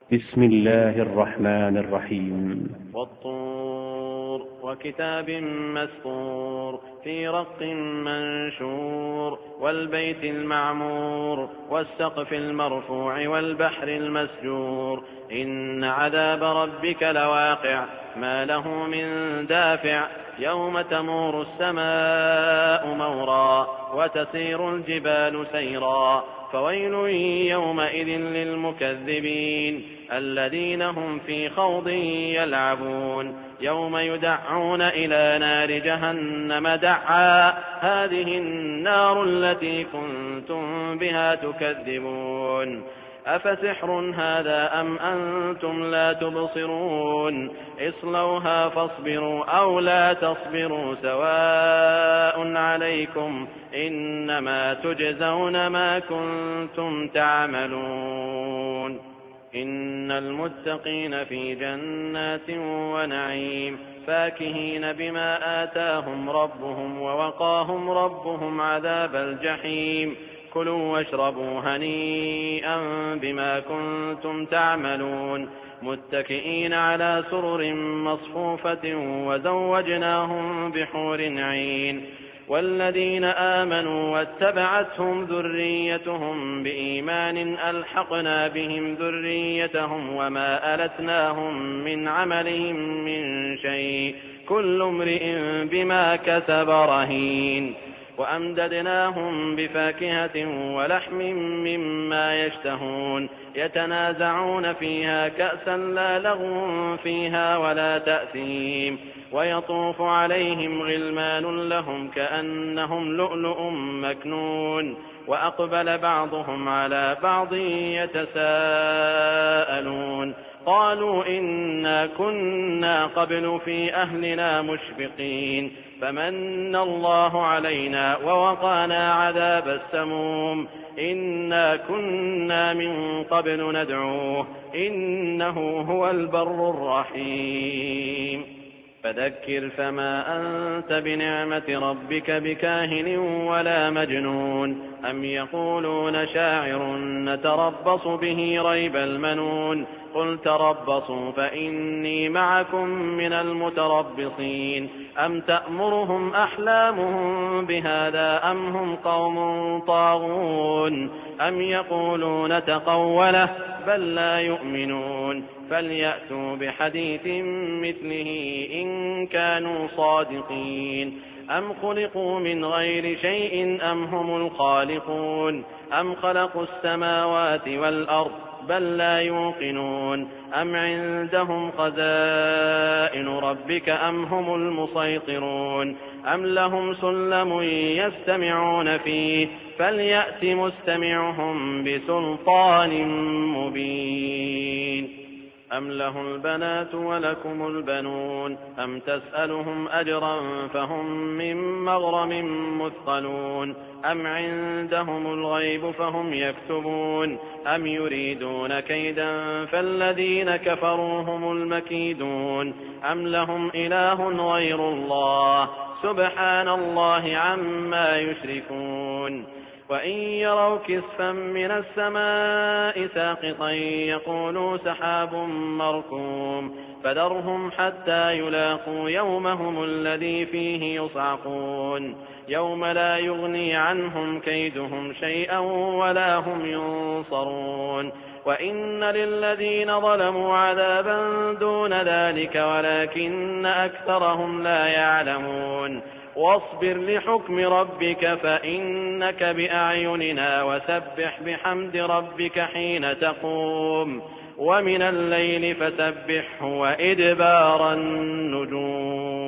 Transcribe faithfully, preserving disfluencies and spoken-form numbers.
بسم الله الرحمن الرحيم. والطور وكتاب مسطور في رق منشور والبيت المعمور والسقف المرفوع والبحر المسجور إن عذاب ربك لواقع ما له من دافع يوم تمور السماء مورا وتسير الجبال سيرا فويل يومئذ للمكذبين الذين هم في خوض يلعبون يوم يدعون إلى نار جهنم دعا هذه النار التي كنتم بها تكذبون أفسحر هذا أم أنتم لا تبصرون اصلوها فاصبروا أو لا تصبروا سواء عليكم إنما تجزون ما كنتم تعملون إن المتقين في جنات ونعيم فاكهين بما آتاهم ربهم ووقاهم ربهم عذاب الجحيم كلوا واشربوا هنيئا بما كنتم تعملون متكئين على سرر مصفوفة وزوجناهم بحور عين والذين آمنوا واتبعتهم ذريتهم بإيمان ألحقنا بهم ذريتهم وما ألتناهم من عملهم من شيء كل امرئ بما كسب رهين وأمددناهم بفاكهة ولحم مما يشتهون يتنازعون فيها كأسا لا لغو فيها ولا تأثيم ويطوف عليهم غلمان لهم كأنهم لؤلؤ مكنون وأقبل بعضهم على بعض يتساءلون قالوا إنا كنا قبل في أهلنا مشفقين فمن الله علينا ووقانا عذاب السموم إنا كنا من قبل ندعوه إنه هو البر الرحيم فذكر فما أنت بنعمة ربك بكاهن ولا مجنون أم يقولون شاعر نتربص به ريب المنون قل تربصوا فإني معكم من المتربصين أم تأمرهم أحلامهم بهذا أم هم قوم طاغون أم يقولون تقوله بل لا يؤمنون فليأتوا بحديث مثله إن كانوا صادقين أم خلقوا من غير شيء أم هم الخالقون أم خلقوا السماوات والأرض بل لا يوقنون أم عندهم خزائن ربك أم هم المسيطرون أم لهم سلم يستمعون فيه فليأت مستمعهم بسلطان مبين أم له البنات ولكم البنون أم تسألهم أجرا فهم من مغرم مثقلون أم عندهم الغيب فهم يكتبون أم يريدون كيدا فالذين كفروا هم المكيدون أم لهم إله غير الله سبحان الله عما يشركون وإن يروا كسفا من السماء ساقطا يقولوا سحاب مركوم فذرهم حتى يلاقوا يومهم الذي فيه يصعقون يوم لا يغني عنهم كيدهم شيئا ولا هم ينصرون وإن للذين ظلموا عذابا دون ذلك ولكن أكثرهم لا يعلمون واصبر لحكم ربك فإنك بأعيننا وسبح بحمد ربك حين تقوم ومن الليل فسبحه وإدبار النجوم